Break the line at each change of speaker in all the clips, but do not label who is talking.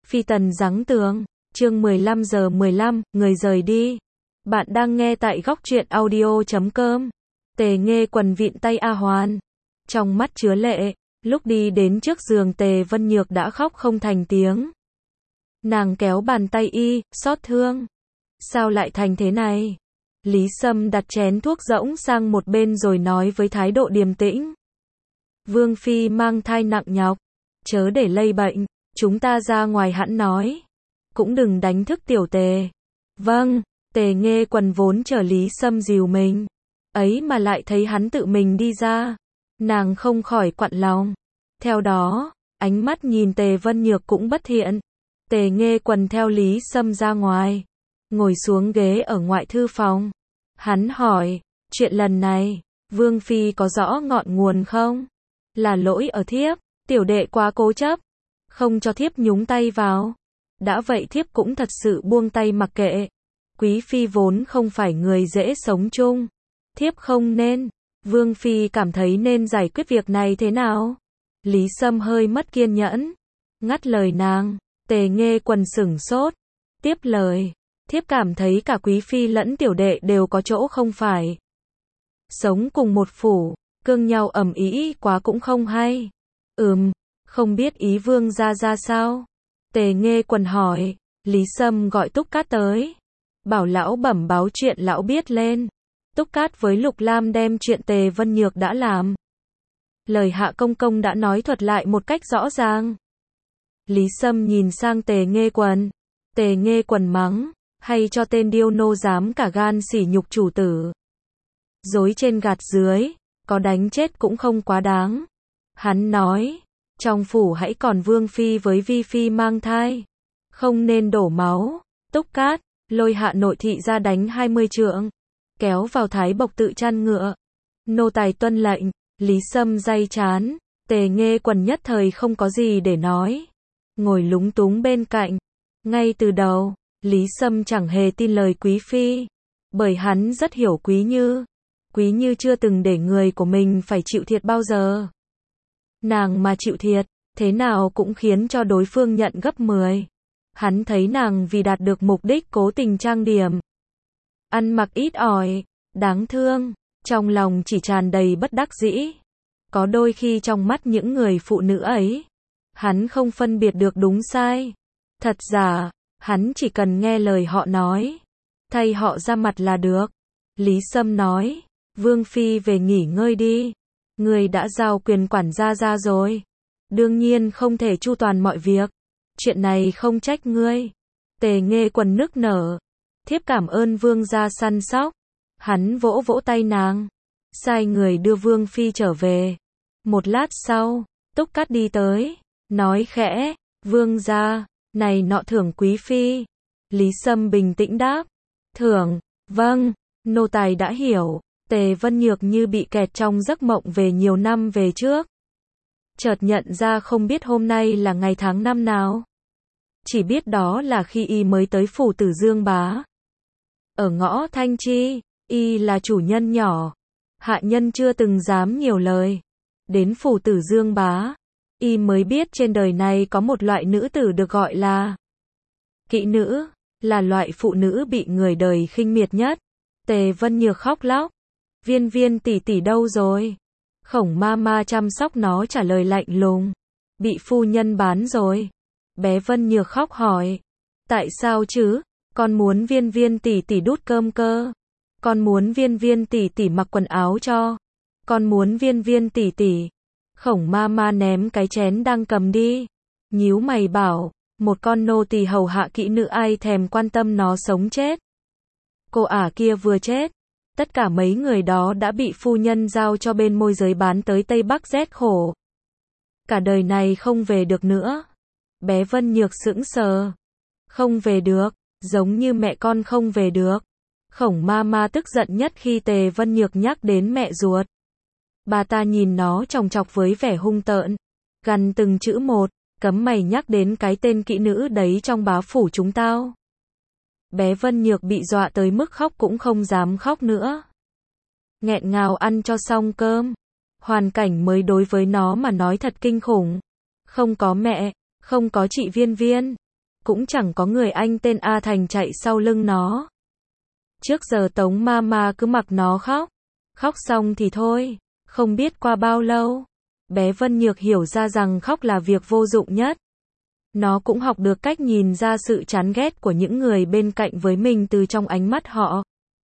Phi tần giáng tường, chương 15:15, người rời đi. Bạn đang nghe tại góc truyện audio.com. Tề Nghê Quần vịn tay A Hoan. Trong mắt chứa lệ, lúc đi đến trước giường Tề Vân Nhược đã khóc không thành tiếng. Nàng kéo bàn tay y, xót thương. Sao lại thành thế này? Lý Sâm đặt chén thuốc rỗng sang một bên rồi nói với thái độ điềm tĩnh. Vương Phi mang thai nặng nhọc, chớ để lây bệnh, chúng ta ra ngoài hẵng nói. Cũng đừng đánh thức tiểu Tề. Vâng, Tề Nghê Quần vốn chờ Lý Sâm dìu mình. Ấy mà lại thấy hắn tự mình đi ra. Nàng không khỏi quặn lòng. Theo đó, ánh mắt nhìn Tề Vân Nhược cũng bất thiện. Tề Nghê Quần theo Lý Sâm ra ngoài. Ngồi xuống ghế ở ngoại thư phòng. Hắn hỏi, chuyện lần này, Vương Phi có rõ ngọn nguồn không? Là lỗi ở thiếp, tiểu đệ quá cố chấp. Không cho thiếp nhúng tay vào. Đã vậy thiếp cũng thật sự buông tay mặc kệ. Quý Phi vốn không phải người dễ sống chung. Thiếp không nên. Vương Phi cảm thấy nên giải quyết việc này thế nào? Lý Sâm hơi mất kiên nhẫn. Ngắt lời nàng. Tề Nghê Quần sửng sốt. Tiếp lời. Thiếp cảm thấy cả Quý Phi lẫn tiểu đệ đều có chỗ không phải. Sống cùng một phủ, cương nhau ầm ĩ quá cũng không hay. Không biết ý vương ra sao? Tề Nghê Quần hỏi. Lý Sâm gọi Túc Cát tới. Bảo lão bẩm báo chuyện lão biết lên. Túc Cát với Lục Lam đem chuyện Tề Vân Nhược đã làm. Lời Hạ Công Công đã nói thuật lại một cách rõ ràng. Lý Sâm nhìn sang Tề Nghê Quần. Tề Nghê Quần mắng. Hay cho tên điêu nô dám cả gan sỉ nhục chủ tử. Dối trên gạt dưới, có đánh chết cũng không quá đáng. Hắn nói, trong phủ hãy còn Vương Phi với Vi Phi mang thai. Không nên đổ máu. Túc Cát, lôi Hạ nội thị ra đánh 20 trượng. Kéo vào Thái Bộc tự chăn ngựa. Nô tài tuân lệnh. Lý Sâm day chán. Tề Nghê Quần nhất thời không có gì để nói. Ngồi lúng túng bên cạnh. Ngay từ đầu, Lý Sâm chẳng hề tin lời Quý Phi. Bởi hắn rất hiểu Quý Như. Quý Như chưa từng để người của mình phải chịu thiệt bao giờ. Nàng mà chịu thiệt, thế nào cũng khiến cho đối phương nhận gấp 10. Hắn thấy nàng vì đạt được mục đích cố tình trang điểm. Ăn mặc ít ỏi, đáng thương, trong lòng chỉ tràn đầy bất đắc dĩ. Có đôi khi trong mắt những người phụ nữ ấy, hắn không phân biệt được đúng sai. Thật giả, hắn chỉ cần nghe lời họ nói, thay họ ra mặt là được. Lý Sâm nói, Vương Phi về nghỉ ngơi đi. Người đã giao quyền quản gia ra rồi. Đương nhiên không thể chu toàn mọi việc. Chuyện này không trách ngươi. Tề Nghê Quần nức nở. Thiếp cảm ơn vương gia săn sóc. Hắn vỗ vỗ tay nàng. Sai người đưa Vương Phi trở về. Một lát sau, Túc Cát đi tới. Nói khẽ, vương gia, này nọ thưởng Quý Phi. Lý Sâm bình tĩnh đáp. Thưởng, vâng, nô tài đã hiểu. Tề Vân Nhược như bị kẹt trong giấc mộng về nhiều năm về trước. Chợt nhận ra không biết hôm nay là ngày tháng năm nào. Chỉ biết đó là khi y mới tới phủ Tử Dương Bá. Ở ngõ Thanh Chi, y là chủ nhân nhỏ. Hạ nhân chưa từng dám nhiều lời. Đến phủ Tử Dương Bá, y mới biết trên đời này có một loại nữ tử được gọi là kỹ nữ, là loại phụ nữ bị người đời khinh miệt nhất. Tề Vân Nhược khóc lóc. Viên Viên tỷ tỷ đâu rồi? Khổng ma chăm sóc nó trả lời lạnh lùng. Bị phu nhân bán rồi. Bé Vân Nhược khóc hỏi. Tại sao chứ? Con muốn Viên Viên tỷ tỷ đút cơm cơ. Con muốn Viên Viên tỷ tỷ mặc quần áo cho. Con muốn Viên Viên tỷ tỷ. Khổng ma ném cái chén đang cầm đi. Nhíu mày bảo, một con nô tỳ hầu hạ kỹ nữ ai thèm quan tâm nó sống chết. Cô ả kia vừa chết. Tất cả mấy người đó đã bị phu nhân giao cho bên môi giới bán tới Tây Bắc rét khổ. Cả đời này không về được nữa. Bé Vân Nhược sững sờ. Không về được, giống như mẹ con không về được. Khổng ma tức giận nhất khi Tề Vân Nhược nhắc đến mẹ ruột. Bà ta nhìn nó chòng chọc với vẻ hung tợn. Gằn từng chữ một, cấm mày nhắc đến cái tên kỹ nữ đấy trong bá phủ chúng tao. Bé Vân Nhược bị dọa tới mức khóc cũng không dám khóc nữa. Nghẹn ngào ăn cho xong cơm. Hoàn cảnh mới đối với nó mà nói thật kinh khủng. Không có mẹ, không có chị Viên Viên. cũng chẳng có người anh tên A Thành chạy sau lưng nó. Trước giờ Tống Mama cứ mặc nó khóc. Khóc xong thì thôi. Không biết qua bao lâu, bé Vân Nhược hiểu ra rằng khóc là việc vô dụng nhất. Nó cũng học được cách nhìn ra sự chán ghét của những người bên cạnh với mình từ trong ánh mắt họ.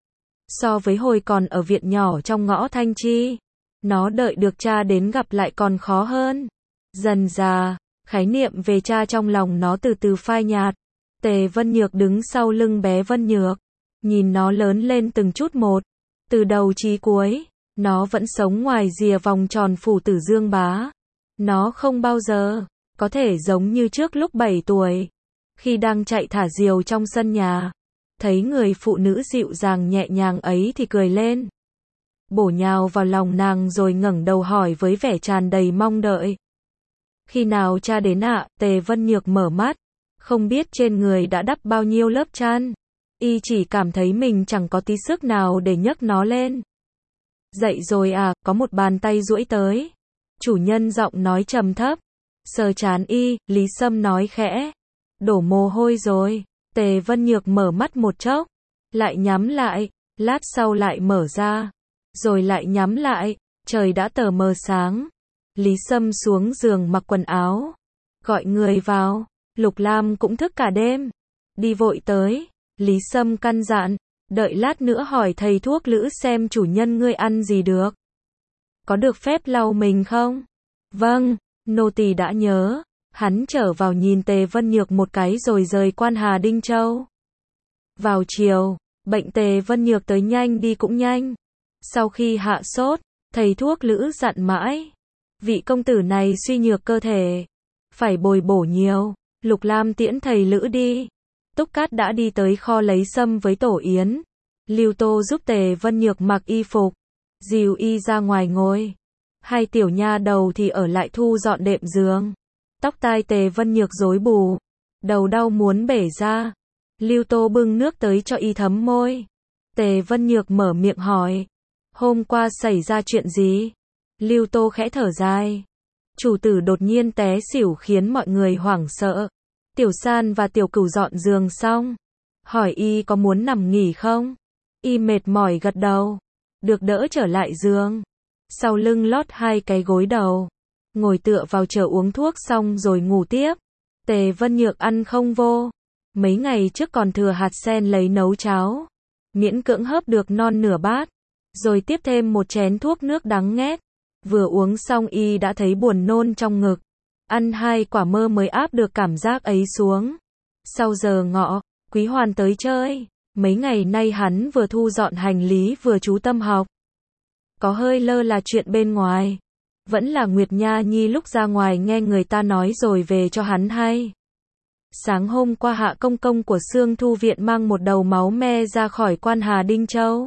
So với hồi còn ở viện nhỏ trong ngõ Thanh Chi, nó đợi được cha đến gặp lại còn khó hơn. Dần dà, khái niệm về cha trong lòng nó từ từ phai nhạt. Tề Vân Nhược đứng sau lưng bé Vân Nhược, nhìn nó lớn lên từng chút một, từ đầu chí cuối. Nó vẫn sống ngoài rìa vòng tròn phủ Tử Dương Bá. Nó không bao giờ có thể giống như trước lúc 7 tuổi, khi đang chạy thả diều trong sân nhà, thấy người phụ nữ dịu dàng nhẹ nhàng ấy thì cười lên, bổ nhào vào lòng nàng rồi ngẩng đầu hỏi với vẻ tràn đầy mong đợi. Khi nào cha đến ạ? Tề Vân Nhược mở mắt, không biết trên người đã đắp bao nhiêu lớp chăn. Y chỉ cảm thấy mình chẳng có tí sức nào để nhấc nó lên. Dậy rồi à? Có một bàn tay duỗi tới. Chủ nhân giọng nói trầm thấp. Sờ trán y, Lý Sâm nói khẽ. Đổ mồ hôi rồi. Tề Vân Nhược mở mắt một chốc, lại nhắm lại, lát sau lại mở ra, rồi lại nhắm lại. Trời đã tờ mờ sáng. Lý Sâm xuống giường mặc quần áo, gọi người vào. Lục Lam cũng thức cả đêm, đi vội tới. Lý Sâm căn dặn, đợi lát nữa hỏi thầy thuốc Lữ xem chủ nhân ngươi ăn gì được. Có được phép lau mình không? Vâng, nô tỳ đã nhớ. Hắn trở vào nhìn Tề Vân Nhược một cái rồi rời quan Hà Đinh Châu. Vào chiều, bệnh Tề Vân Nhược tới nhanh đi cũng nhanh. Sau khi hạ sốt, thầy thuốc Lữ dặn mãi. Vị công tử này suy nhược cơ thể, phải bồi bổ nhiều. Lục Lam tiễn thầy Lữ đi. Túc Cát đã đi tới kho lấy sâm với tổ yến. Lưu Tô giúp Tề Vân Nhược mặc y phục, dìu y ra ngoài ngồi. Hai tiểu nha đầu thì ở lại thu dọn đệm giường. Tóc tai Tề Vân Nhược rối bù, đầu đau muốn bể ra. Lưu Tô bưng nước tới cho y thấm môi. Tề Vân Nhược mở miệng hỏi, hôm qua xảy ra chuyện gì? Lưu Tô khẽ thở dài. Chủ tử đột nhiên té xỉu khiến mọi người hoảng sợ. Tiểu San và Tiểu Cửu dọn giường xong, hỏi y có muốn nằm nghỉ không? Y mệt mỏi gật đầu, được đỡ trở lại giường. Sau lưng lót hai cái gối đầu, ngồi tựa vào chờ uống thuốc xong rồi ngủ tiếp. Tề Vân Nhược ăn không vô. Mấy ngày trước còn thừa hạt sen lấy nấu cháo, miễn cưỡng hớp được non nửa bát, rồi tiếp thêm một chén thuốc nước đắng nghét. Vừa uống xong y đã thấy buồn nôn trong ngực. Ăn 2 quả mơ mới áp được cảm giác ấy xuống. Sau giờ ngọ, Quý Hoàn tới chơi. Mấy ngày nay hắn vừa thu dọn hành lý vừa chú tâm học. Có hơi lơ là chuyện bên ngoài. Vẫn là Nguyệt Nha Nhi lúc ra ngoài nghe người ta nói rồi về cho hắn hay. Sáng hôm qua Hạ Công Công của Sương Thu Viện mang một đầu máu me ra khỏi quan Hà Đinh Châu.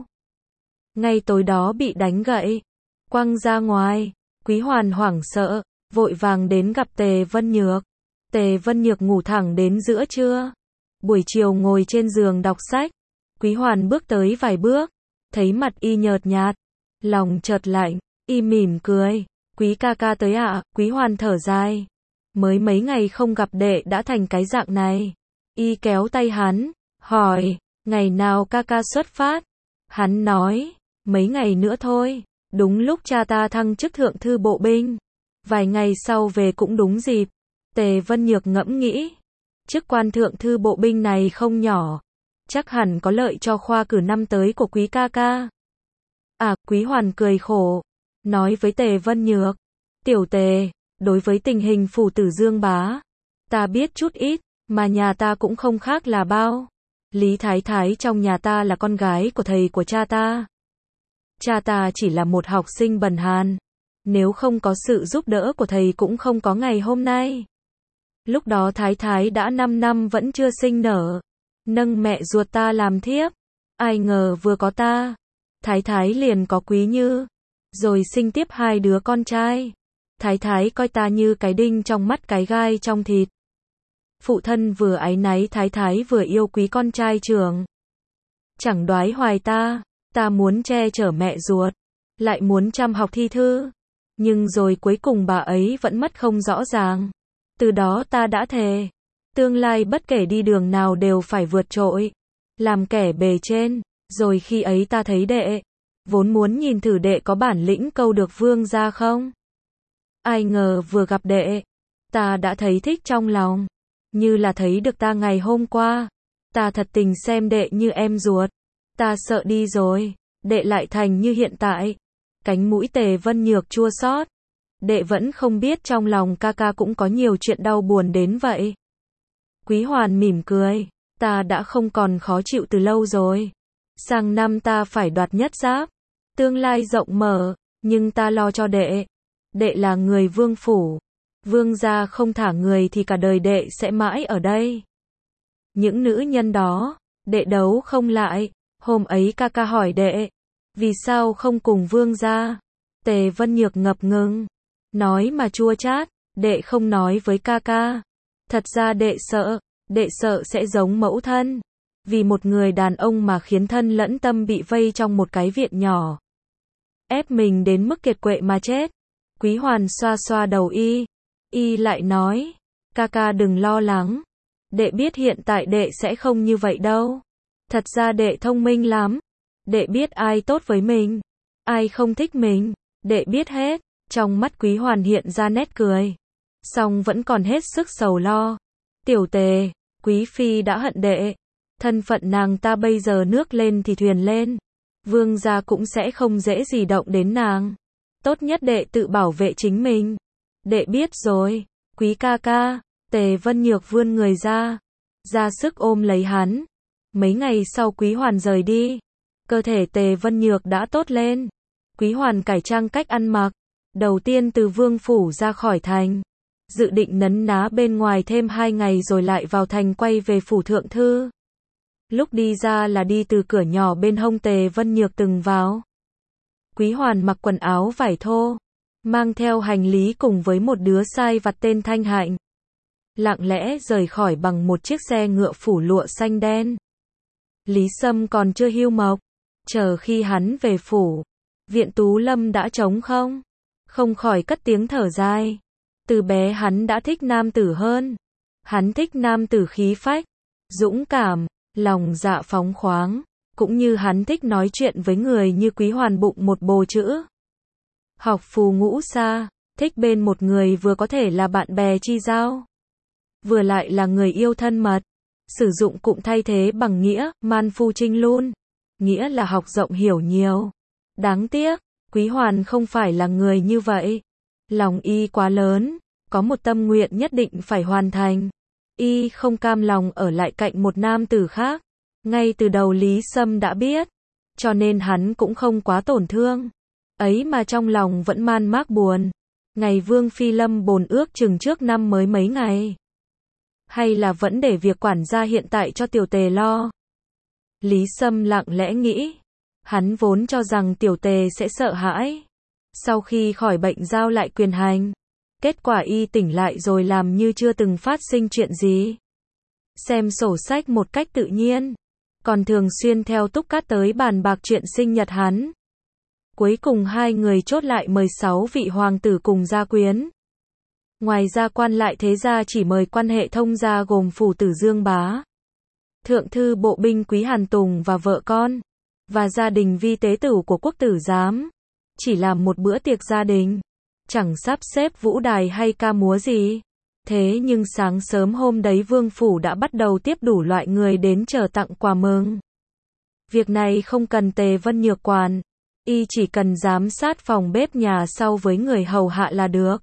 Ngay tối đó bị đánh gậy, quăng ra ngoài. Quý Hoàn hoảng sợ, vội vàng đến gặp Tề Vân Nhược. Tề Vân Nhược ngủ thẳng đến giữa trưa. Buổi chiều ngồi trên giường đọc sách. Quý Hoàn bước tới vài bước, thấy mặt y nhợt nhạt, lòng chợt lạnh, y mỉm cười. Quý ca ca tới ạ? Quý Hoàn thở dài. Mới mấy ngày không gặp đệ đã thành cái dạng này. Y kéo tay hắn, hỏi, ngày nào ca ca xuất phát? Hắn nói, mấy ngày nữa thôi, đúng lúc cha ta thăng chức thượng thư bộ binh. Vài ngày sau về cũng đúng dịp. Tề Vân Nhược ngẫm nghĩ, chức quan thượng thư bộ binh này không nhỏ, chắc hẳn có lợi cho khoa cử năm tới của quý ca ca. À, Quý Hoàn cười khổ, nói với Tề Vân Nhược, tiểu Tề, đối với tình hình phủ Tử Dương Bá, ta biết chút ít, mà nhà ta cũng không khác là bao. Lý Thái Thái trong nhà ta là con gái của thầy của cha ta. Cha ta chỉ là một học sinh bần hàn, nếu không có sự giúp đỡ của thầy cũng không có ngày hôm nay. Lúc đó Thái Thái đã 5 năm vẫn chưa sinh nở, nâng mẹ ruột ta làm thiếp. Ai ngờ vừa có ta, Thái Thái liền có Quý Như, rồi sinh tiếp 2 đứa con trai. Thái Thái coi ta như cái đinh trong mắt cái gai trong thịt. Phụ thân vừa áy náy Thái Thái vừa yêu quý con trai trưởng. Chẳng đoái hoài ta muốn che chở mẹ ruột, lại muốn chăm học thi thư. Nhưng rồi cuối cùng bà ấy vẫn mất không rõ ràng. Từ đó ta đã thề, Tương lai bất kể đi đường nào đều phải vượt trội, làm kẻ bề trên, rồi khi ấy ta thấy đệ, vốn muốn nhìn thử đệ có bản lĩnh câu được vương gia không. Ai ngờ vừa gặp đệ, ta đã thấy thích trong lòng, như là thấy được ta ngày hôm qua, ta thật tình xem đệ như em ruột, ta sợ đi rồi, đệ lại thành như hiện tại. Cánh mũi Tề Vân Nhược chua xót, đệ vẫn không biết trong lòng ca ca cũng có nhiều chuyện đau buồn đến vậy. Quý Hoàn mỉm cười, ta đã không còn khó chịu từ lâu rồi. Sang năm ta phải đoạt nhất giáp, tương lai rộng mở, nhưng ta lo cho đệ. Đệ là người vương phủ, vương gia không thả người thì cả đời đệ sẽ mãi ở đây. Những nữ nhân đó, đệ đấu không lại. Hôm ấy ca ca hỏi đệ, vì sao không cùng vương gia? Tề Vân Nhược ngập ngừng, nói mà chua chát, đệ không nói với ca ca. Thật ra đệ sợ sẽ giống mẫu thân. Vì một người đàn ông mà khiến thân lẫn tâm bị vây trong một cái viện nhỏ. Ép mình đến mức kiệt quệ mà chết. Quý Hoàn xoa xoa đầu y lại nói, ca ca đừng lo lắng. Đệ biết hiện tại đệ sẽ không như vậy đâu. Thật ra đệ thông minh lắm. Đệ biết ai tốt với mình, ai không thích mình, đệ biết hết. Trong mắt Quý Hoàn hiện ra nét cười, song vẫn còn hết sức sầu lo. Tiểu Tề, Quý phi đã hận đệ. Thân phận nàng ta bây giờ nước lên thì thuyền lên. Vương gia cũng sẽ không dễ gì động đến nàng. Tốt nhất đệ tự bảo vệ chính mình. Đệ biết rồi, Quý ca ca. Tề Vân Nhược vươn người ra sức ôm lấy hắn. Mấy ngày sau Quý Hoàn rời đi, cơ thể Tề Vân Nhược đã tốt lên. Quý Hoàn cải trang cách ăn mặc, đầu tiên từ vương phủ ra khỏi thành, dự định nấn ná bên ngoài thêm 2 ngày rồi lại vào thành quay về phủ thượng thư. Lúc đi ra là đi từ cửa nhỏ bên hông Tề Vân Nhược từng vào. Quý Hoàn mặc quần áo vải thô, mang theo hành lý cùng với một đứa sai vặt tên Thanh Hạnh. Lặng lẽ rời khỏi bằng một chiếc xe ngựa phủ lụa xanh đen. Lý Sâm còn chưa hưu mộc, chờ khi hắn về phủ, viện Tú Lâm đã trống không khỏi cất tiếng thở dài. Từ bé hắn đã thích nam tử hơn. Hắn thích nam tử khí phách, dũng cảm, lòng dạ phóng khoáng, cũng như hắn thích nói chuyện với người như Quý Hoàn bụng một bồ chữ. Học phù ngũ xa, thích bên một người vừa có thể là bạn bè chi giao, vừa lại là người yêu thân mật. Sử dụng cụm thay thế bằng nghĩa, man phu trinh lun. Nghĩa là học rộng hiểu nhiều. Đáng tiếc, Quý Hoàn không phải là người như vậy. Lòng y quá lớn, có một tâm nguyện nhất định phải hoàn thành. Y không cam lòng ở lại cạnh một nam tử khác. Ngay từ đầu Lý Sâm đã biết, cho nên hắn cũng không quá tổn thương. Ấy mà trong lòng vẫn man mác buồn. Ngày Vương Phi lâm bồn ước chừng trước năm mới mấy ngày. Hay là vẫn để việc quản gia hiện tại cho Tiểu Tề lo? Lý Sâm lặng lẽ nghĩ. Hắn vốn cho rằng Tiểu Tề sẽ sợ hãi. Sau khi khỏi bệnh giao lại quyền hành. Kết quả y tỉnh lại rồi làm như chưa từng phát sinh chuyện gì. Xem sổ sách một cách tự nhiên. Còn thường xuyên theo Túc Cát tới bàn bạc chuyện sinh nhật hắn. Cuối cùng hai người chốt lại mời 6 vị hoàng tử cùng gia quyến. Ngoài ra quan lại thế gia chỉ mời quan hệ thông gia gồm phủ tử Dương Bá, thượng thư bộ binh Quý Hàn Tùng và vợ con, và gia đình vi tế tử của quốc tử giám. Chỉ làm một bữa tiệc gia đình, chẳng sắp xếp vũ đài hay ca múa gì. Thế nhưng sáng sớm hôm đấy vương phủ đã bắt đầu tiếp đủ loại người đến chờ tặng quà mừng. Việc này không cần Tề Vân Nhược quản, y chỉ cần giám sát phòng bếp nhà sau với người hầu hạ là được.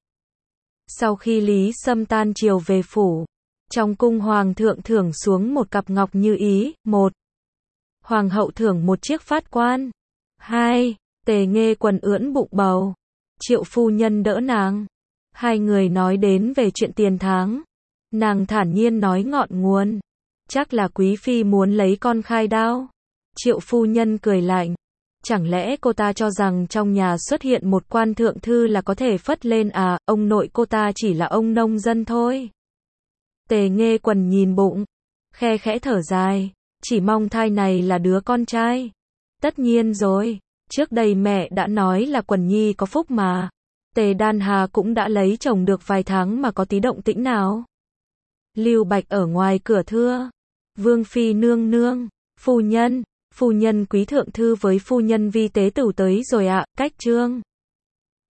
Sau khi Lý Sâm tan chiều về phủ, trong cung hoàng thượng thưởng xuống một cặp ngọc như ý. 1. Hoàng hậu thưởng một chiếc phát quan. 2. Tề Nghê Quần ưỡn bụng bầu, Triệu phu nhân đỡ nàng. Hai người nói đến về chuyện tiền tháng. Nàng thản nhiên nói ngọn nguồn. Chắc là quý phi muốn lấy con khai đao. Triệu phu nhân cười lạnh. Chẳng lẽ cô ta cho rằng trong nhà xuất hiện một quan thượng thư là có thể phất lên à, ông nội cô ta chỉ là ông nông dân thôi. Tề Nghê Quần nhìn bụng, khe khẽ thở dài, chỉ mong thai này là đứa con trai. Tất nhiên rồi, trước đây mẹ đã nói là Quần nhi có phúc mà. Tề Đan Hà cũng đã lấy chồng được vài tháng mà có tí động tĩnh nào. Lưu Bạch ở ngoài cửa thưa. Vương phi nương nương, phu nhân quý thượng thư với phu nhân vi tế tửu tới rồi ạ, cách trương.